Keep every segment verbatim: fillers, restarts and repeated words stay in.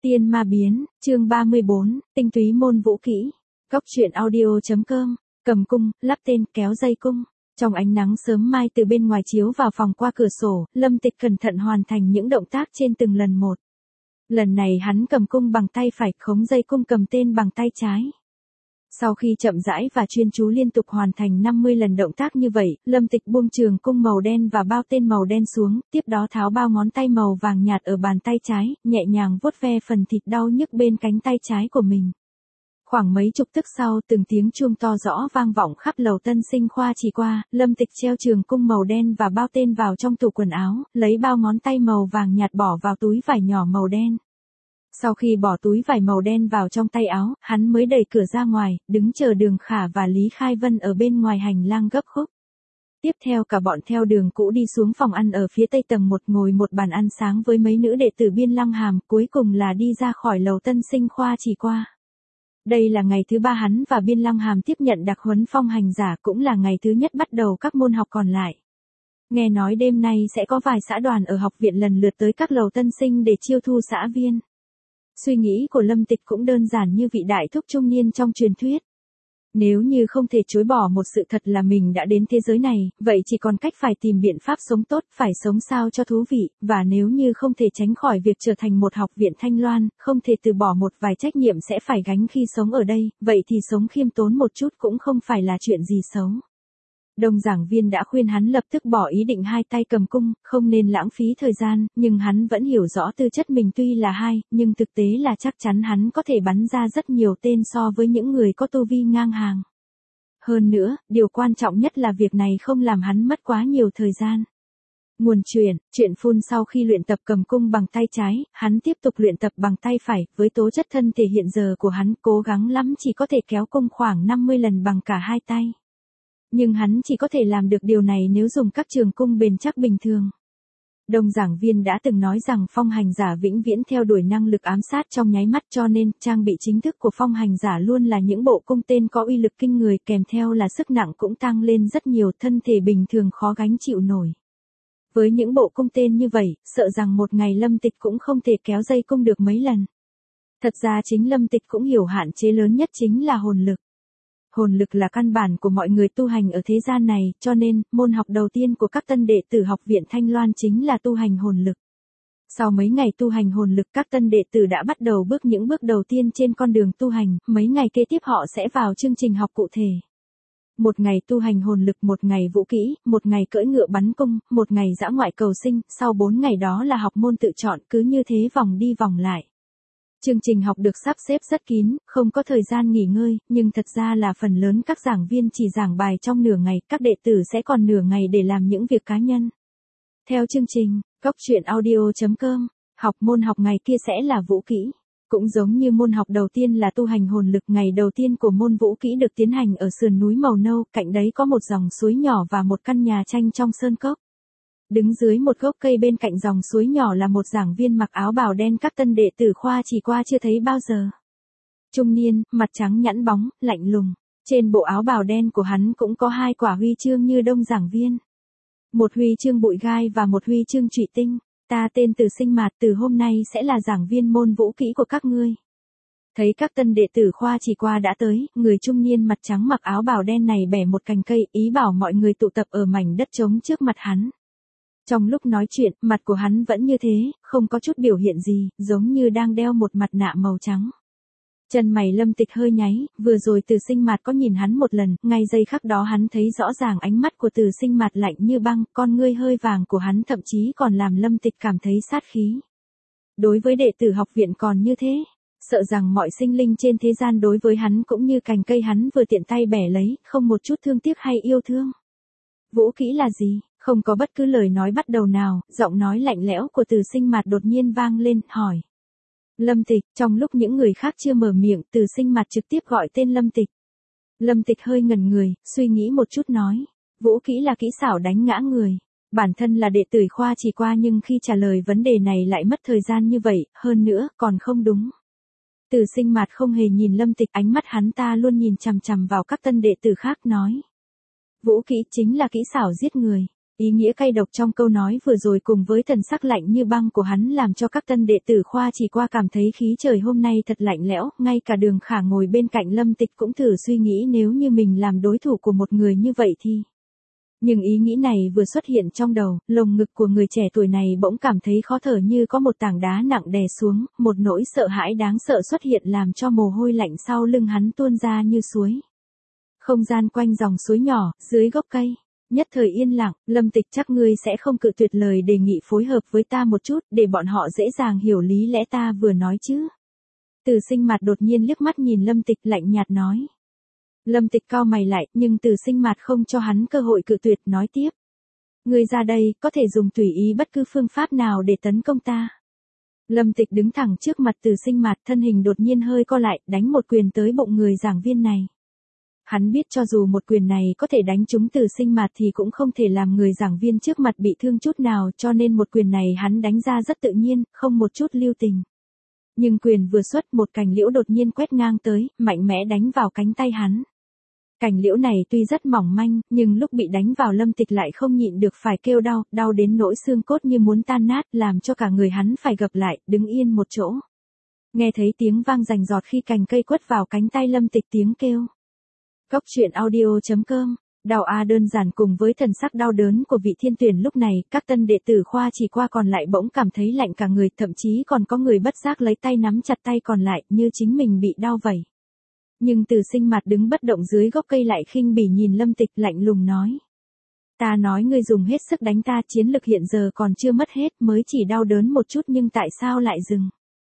Tiên ma biến, chương ba mươi bốn, tinh túy môn vũ kỹ. Cốc truyện audio.com, cầm cung, lắp tên, kéo dây cung. Trong ánh nắng sớm mai từ bên ngoài chiếu vào phòng qua cửa sổ, Lâm Tịch cẩn thận hoàn thành những động tác trên từng lần một. Lần này hắn cầm cung bằng tay phải, khống dây cung cầm tên bằng tay trái. Sau khi chậm rãi và chuyên chú liên tục hoàn thành năm mươi lần động tác như vậy, Lâm Tịch buông trường cung màu đen và bao tên màu đen xuống, tiếp đó tháo bao ngón tay màu vàng nhạt ở bàn tay trái, nhẹ nhàng vuốt ve phần thịt đau nhức bên cánh tay trái của mình. Khoảng mấy chục tức sau, từng tiếng chuông to rõ vang vọng khắp lầu Tân Sinh Khoa Chỉ qua, Lâm Tịch treo trường cung màu đen và bao tên vào trong tủ quần áo, lấy bao ngón tay màu vàng nhạt bỏ vào túi vải nhỏ màu đen. Sau khi bỏ túi vải màu đen vào trong tay áo, hắn mới đẩy cửa ra ngoài, đứng chờ Đường Khả và Lý Khai Vân ở bên ngoài hành lang gấp khúc. Tiếp theo cả bọn theo đường cũ đi xuống phòng ăn ở phía tây tầng một, ngồi một bàn ăn sáng với mấy nữ đệ tử Biên Lăng Hàm, cuối cùng là đi ra khỏi lầu Tân Sinh Khoa Chỉ qua. Đây là ngày thứ ba hắn và Biên Lăng Hàm tiếp nhận đặc huấn phong hành giả, cũng là ngày thứ nhất bắt đầu các môn học còn lại. Nghe nói đêm nay sẽ có vài xã đoàn ở học viện lần lượt tới các lầu Tân Sinh để chiêu thu xã viên. Suy nghĩ của Lâm Tịch cũng đơn giản như vị đại thúc trung niên trong truyền thuyết. Nếu như không thể chối bỏ một sự thật là mình đã đến thế giới này, vậy chỉ còn cách phải tìm biện pháp sống tốt, phải sống sao cho thú vị, và nếu như không thể tránh khỏi việc trở thành một học viện Thanh Loan, không thể từ bỏ một vài trách nhiệm sẽ phải gánh khi sống ở đây, vậy thì sống khiêm tốn một chút cũng không phải là chuyện gì xấu. Đông giảng viên đã khuyên hắn lập tức bỏ ý định hai tay cầm cung, không nên lãng phí thời gian, nhưng hắn vẫn hiểu rõ tư chất mình tuy là hai, nhưng thực tế là chắc chắn hắn có thể bắn ra rất nhiều tên so với những người có tu vi ngang hàng. Hơn nữa, điều quan trọng nhất là việc này không làm hắn mất quá nhiều thời gian. Nguồn truyền, chuyện phun sau khi luyện tập cầm cung bằng tay trái, hắn tiếp tục luyện tập bằng tay phải, với tố chất thân thể hiện giờ của hắn cố gắng lắm chỉ có thể kéo cung khoảng năm mươi lần bằng cả hai tay. Nhưng hắn chỉ có thể làm được điều này nếu dùng các trường cung bền chắc bình thường. Đông giảng viên đã từng nói rằng phong hành giả vĩnh viễn theo đuổi năng lực ám sát trong nháy mắt, cho nên trang bị chính thức của phong hành giả luôn là những bộ cung tên có uy lực kinh người, kèm theo là sức nặng cũng tăng lên rất nhiều, thân thể bình thường khó gánh chịu nổi. Với những bộ cung tên như vậy, sợ rằng một ngày Lâm Tịch cũng không thể kéo dây cung được mấy lần. Thật ra chính Lâm Tịch cũng hiểu hạn chế lớn nhất chính là hồn lực. Hồn lực là căn bản của mọi người tu hành ở thế gian này, cho nên, môn học đầu tiên của các tân đệ tử học viện Thanh Loan chính là tu hành hồn lực. Sau mấy ngày tu hành hồn lực, các tân đệ tử đã bắt đầu bước những bước đầu tiên trên con đường tu hành, mấy ngày kế tiếp họ sẽ vào chương trình học cụ thể. Một ngày tu hành hồn lực, một ngày vũ kỹ, một ngày cưỡi ngựa bắn cung, một ngày dã ngoại cầu sinh, sau bốn ngày đó là học môn tự chọn, cứ như thế vòng đi vòng lại. Chương trình học được sắp xếp rất kín, không có thời gian nghỉ ngơi, nhưng thật ra là phần lớn các giảng viên chỉ giảng bài trong nửa ngày, các đệ tử sẽ còn nửa ngày để làm những việc cá nhân. Theo chương trình, cốc truyện audio.com, học môn học ngày kia sẽ là vũ kỹ. Cũng giống như môn học đầu tiên là tu hành hồn lực, ngày đầu tiên của môn vũ kỹ được tiến hành ở sườn núi màu nâu, cạnh đấy có một dòng suối nhỏ và một căn nhà tranh trong sơn cốc. Đứng dưới một gốc cây bên cạnh dòng suối nhỏ là một giảng viên mặc áo bào đen các tân đệ tử khoa chỉ qua chưa thấy bao giờ. Trung niên, mặt trắng nhẵn bóng, lạnh lùng. Trên bộ áo bào đen của hắn cũng có hai quả huy chương như đông giảng viên. Một huy chương bụi gai và một huy chương trụy tinh. Ta tên Từ Sinh Mạt, từ hôm nay sẽ là giảng viên môn vũ kỹ của các ngươi. Thấy các tân đệ tử khoa chỉ qua đã tới, người trung niên mặt trắng mặc áo bào đen này bẻ một cành cây, ý bảo mọi người tụ tập ở mảnh đất trống trước mặt hắn. Trong lúc nói chuyện, mặt của hắn vẫn như thế, không có chút biểu hiện gì, giống như đang đeo một mặt nạ màu trắng. Chân mày Lâm Tịch hơi nháy, vừa rồi Từ Sinh Mạt có nhìn hắn một lần, ngay giây khắc đó hắn thấy rõ ràng ánh mắt của Từ Sinh Mạt lạnh như băng, con ngươi hơi vàng của hắn thậm chí còn làm Lâm Tịch cảm thấy sát khí. Đối với đệ tử học viện còn như thế, sợ rằng mọi sinh linh trên thế gian đối với hắn cũng như cành cây hắn vừa tiện tay bẻ lấy, không một chút thương tiếc hay yêu thương. Vũ kỹ là gì? Không có bất cứ lời nói bắt đầu nào, giọng nói lạnh lẽo của Từ Sinh Mạt đột nhiên vang lên, hỏi. Lâm Tịch, trong lúc những người khác chưa mở miệng, Từ Sinh Mạt trực tiếp gọi tên Lâm Tịch. Lâm Tịch hơi ngẩn người, suy nghĩ một chút nói. Vũ kỹ là kỹ xảo đánh ngã người. Bản thân là đệ tử khoa chỉ qua nhưng khi trả lời vấn đề này lại mất thời gian như vậy, hơn nữa, còn không đúng. Từ Sinh Mạt không hề nhìn Lâm Tịch, ánh mắt hắn ta luôn nhìn chằm chằm vào các tân đệ tử khác nói. Vũ kỹ chính là kỹ xảo giết người. Ý nghĩa cay độc trong câu nói vừa rồi cùng với thần sắc lạnh như băng của hắn làm cho các tân đệ tử khoa chỉ qua cảm thấy khí trời hôm nay thật lạnh lẽo, ngay cả Đường Khả ngồi bên cạnh Lâm Tịch cũng thử suy nghĩ nếu như mình làm đối thủ của một người như vậy thì. Nhưng ý nghĩ này vừa xuất hiện trong đầu, lồng ngực của người trẻ tuổi này bỗng cảm thấy khó thở như có một tảng đá nặng đè xuống, một nỗi sợ hãi đáng sợ xuất hiện làm cho mồ hôi lạnh sau lưng hắn tuôn ra như suối. Không gian quanh dòng suối nhỏ, dưới gốc cây. Nhất thời yên lặng, Lâm Tịch chắc ngươi sẽ không cự tuyệt lời đề nghị phối hợp với ta một chút, để bọn họ dễ dàng hiểu lý lẽ ta vừa nói chứ. Từ Sinh Mạt đột nhiên liếc mắt nhìn Lâm Tịch lạnh nhạt nói. Lâm Tịch cau mày lại, nhưng Từ Sinh Mạt không cho hắn cơ hội cự tuyệt, nói tiếp. Ngươi ra đây, có thể dùng tùy ý bất cứ phương pháp nào để tấn công ta. Lâm Tịch đứng thẳng trước mặt Từ Sinh Mạt, thân hình đột nhiên hơi co lại, đánh một quyền tới bụng người giảng viên này. Hắn biết cho dù một quyền này có thể đánh trúng Từ Sinh Mạt thì cũng không thể làm người giảng viên trước mặt bị thương chút nào, cho nên một quyền này hắn đánh ra rất tự nhiên, không một chút lưu tình. Nhưng quyền vừa xuất, một cành liễu đột nhiên quét ngang tới, mạnh mẽ đánh vào cánh tay hắn. Cành liễu này tuy rất mỏng manh, nhưng lúc bị đánh vào Lâm Tịch lại không nhịn được phải kêu đau, đau đến nỗi xương cốt như muốn tan nát, làm cho cả người hắn phải gập lại, đứng yên một chỗ. Nghe thấy tiếng vang rành rọt khi cành cây quất vào cánh tay Lâm Tịch, tiếng kêu. Cốc truyện audio chấm com, đau a đơn giản cùng với thần sắc đau đớn của vị thiên tuyển lúc này, các tân đệ tử khoa chỉ qua còn lại bỗng cảm thấy lạnh cả người, thậm chí còn có người bất giác lấy tay nắm chặt tay còn lại, như chính mình bị đau vậy. Nhưng Từ Sinh Mạt đứng bất động dưới gốc cây lại khinh bỉ nhìn Lâm Tịch, lạnh lùng nói. Ta nói ngươi dùng hết sức đánh ta, chiến lực hiện giờ còn chưa mất hết, mới chỉ đau đớn một chút nhưng tại sao lại dừng?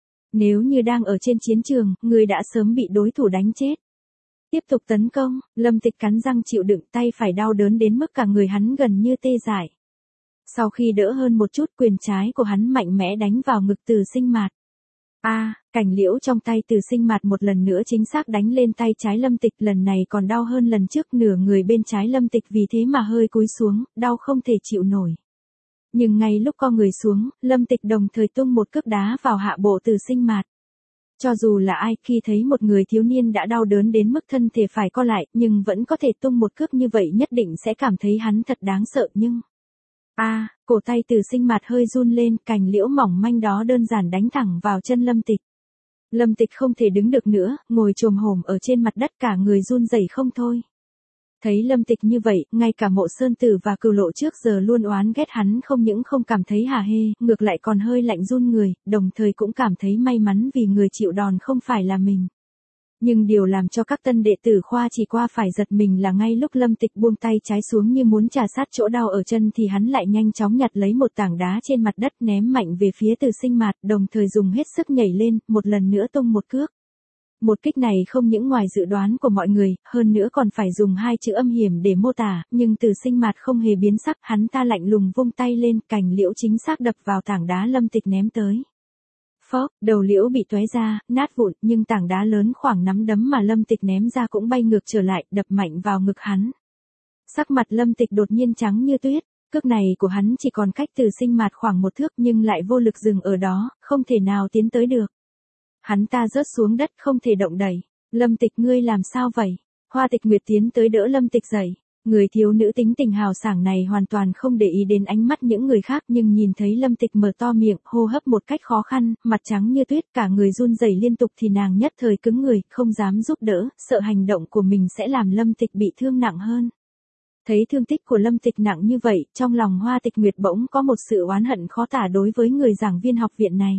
Nếu như đang ở trên chiến trường, ngươi đã sớm bị đối thủ đánh chết. Tiếp tục tấn công, Lâm Tịch cắn răng chịu đựng, tay phải đau đớn đến mức cả người hắn gần như tê dại. Sau khi đỡ hơn một chút, quyền trái của hắn mạnh mẽ đánh vào ngực Từ Sinh Mạt. A, à, cành liễu trong tay Từ Sinh Mạt một lần nữa chính xác đánh lên tay trái Lâm Tịch, lần này còn đau hơn lần trước, nửa người bên trái Lâm Tịch vì thế mà hơi cúi xuống, đau không thể chịu nổi. Nhưng ngay lúc co người xuống, Lâm Tịch đồng thời tung một cước đá vào hạ bộ Từ Sinh Mạt. Cho dù là ai khi thấy một người thiếu niên đã đau đớn đến mức thân thể phải co lại, nhưng vẫn có thể tung một cước như vậy nhất định sẽ cảm thấy hắn thật đáng sợ, nhưng... A, à, cổ tay Từ Sinh Mạt hơi run lên, cành liễu mỏng manh đó đơn giản đánh thẳng vào chân Lâm Tịch. Lâm Tịch không thể đứng được nữa, ngồi chồm hổm ở trên mặt đất, cả người run rẩy không thôi. Thấy Lâm Tịch như vậy, ngay cả Mộ Sơn Tử và Cửu Lộ trước giờ luôn oán ghét hắn không những không cảm thấy hả hê, ngược lại còn hơi lạnh run người, đồng thời cũng cảm thấy may mắn vì người chịu đòn không phải là mình. Nhưng điều làm cho các tân đệ tử khoa chỉ qua phải giật mình là ngay lúc Lâm Tịch buông tay trái xuống như muốn trà sát chỗ đau ở chân thì hắn lại nhanh chóng nhặt lấy một tảng đá trên mặt đất ném mạnh về phía Từ Sinh Mạt, đồng thời dùng hết sức nhảy lên, một lần nữa tung một cước. Một kích này không những ngoài dự đoán của mọi người, hơn nữa còn phải dùng hai chữ âm hiểm để mô tả, nhưng Từ Sinh Mạt không hề biến sắc, hắn ta lạnh lùng vung tay lên, cành liễu chính xác đập vào tảng đá Lâm Tịch ném tới. Phốc, đầu liễu bị tóe ra, nát vụn, nhưng tảng đá lớn khoảng nắm đấm mà Lâm Tịch ném ra cũng bay ngược trở lại, đập mạnh vào ngực hắn. Sắc mặt Lâm Tịch đột nhiên trắng như tuyết, cước này của hắn chỉ còn cách Từ Sinh Mạt khoảng một thước nhưng lại vô lực dừng ở đó, không thể nào tiến tới được. Hắn ta rớt xuống đất không thể động đậy. Lâm Tịch ngươi làm sao vậy? Hoa Tịch Nguyệt tiến tới đỡ Lâm Tịch dậy. Người thiếu nữ tính tình hào sảng này hoàn toàn không để ý đến ánh mắt những người khác nhưng nhìn thấy Lâm Tịch mở to miệng, hô hấp một cách khó khăn, mặt trắng như tuyết, cả người run rẩy liên tục thì nàng nhất thời cứng người, không dám giúp đỡ, sợ hành động của mình sẽ làm Lâm Tịch bị thương nặng hơn. Thấy thương tích của Lâm Tịch nặng như vậy, trong lòng Hoa Tịch Nguyệt bỗng có một sự oán hận khó tả đối với người giảng viên học viện này.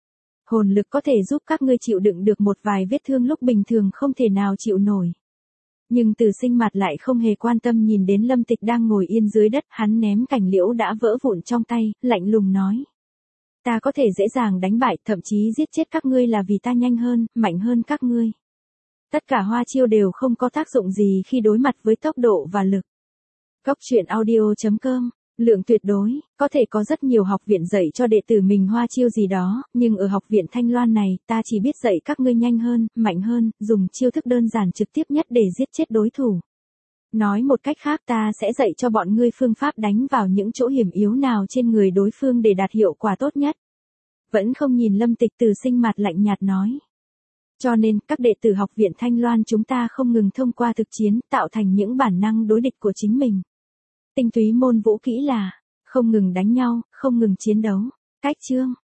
Hồn lực có thể giúp các ngươi chịu đựng được một vài vết thương lúc bình thường không thể nào chịu nổi. Nhưng Từ Sinh Mạt lại không hề quan tâm nhìn đến Lâm Tịch đang ngồi yên dưới đất, hắn ném cành liễu đã vỡ vụn trong tay, lạnh lùng nói. Ta có thể dễ dàng đánh bại, thậm chí giết chết các ngươi là vì ta nhanh hơn, mạnh hơn các ngươi. Tất cả hoa chiêu đều không có tác dụng gì khi đối mặt với tốc độ và lực. Cốc truyện audio chấm com, lượng tuyệt đối, có thể có rất nhiều học viện dạy cho đệ tử mình hoa chiêu gì đó, nhưng ở học viện Thanh Loan này, ta chỉ biết dạy các ngươi nhanh hơn, mạnh hơn, dùng chiêu thức đơn giản trực tiếp nhất để giết chết đối thủ. Nói một cách khác ta sẽ dạy cho bọn ngươi phương pháp đánh vào những chỗ hiểm yếu nào trên người đối phương để đạt hiệu quả tốt nhất. Vẫn không nhìn Lâm Tịch, Từ Sinh Mạt lạnh nhạt nói. Cho nên, các đệ tử học viện Thanh Loan chúng ta không ngừng thông qua thực chiến, tạo thành những bản năng đối địch của chính mình. Tinh túy môn vũ kỹ là không ngừng đánh nhau, không ngừng chiến đấu. Cách chương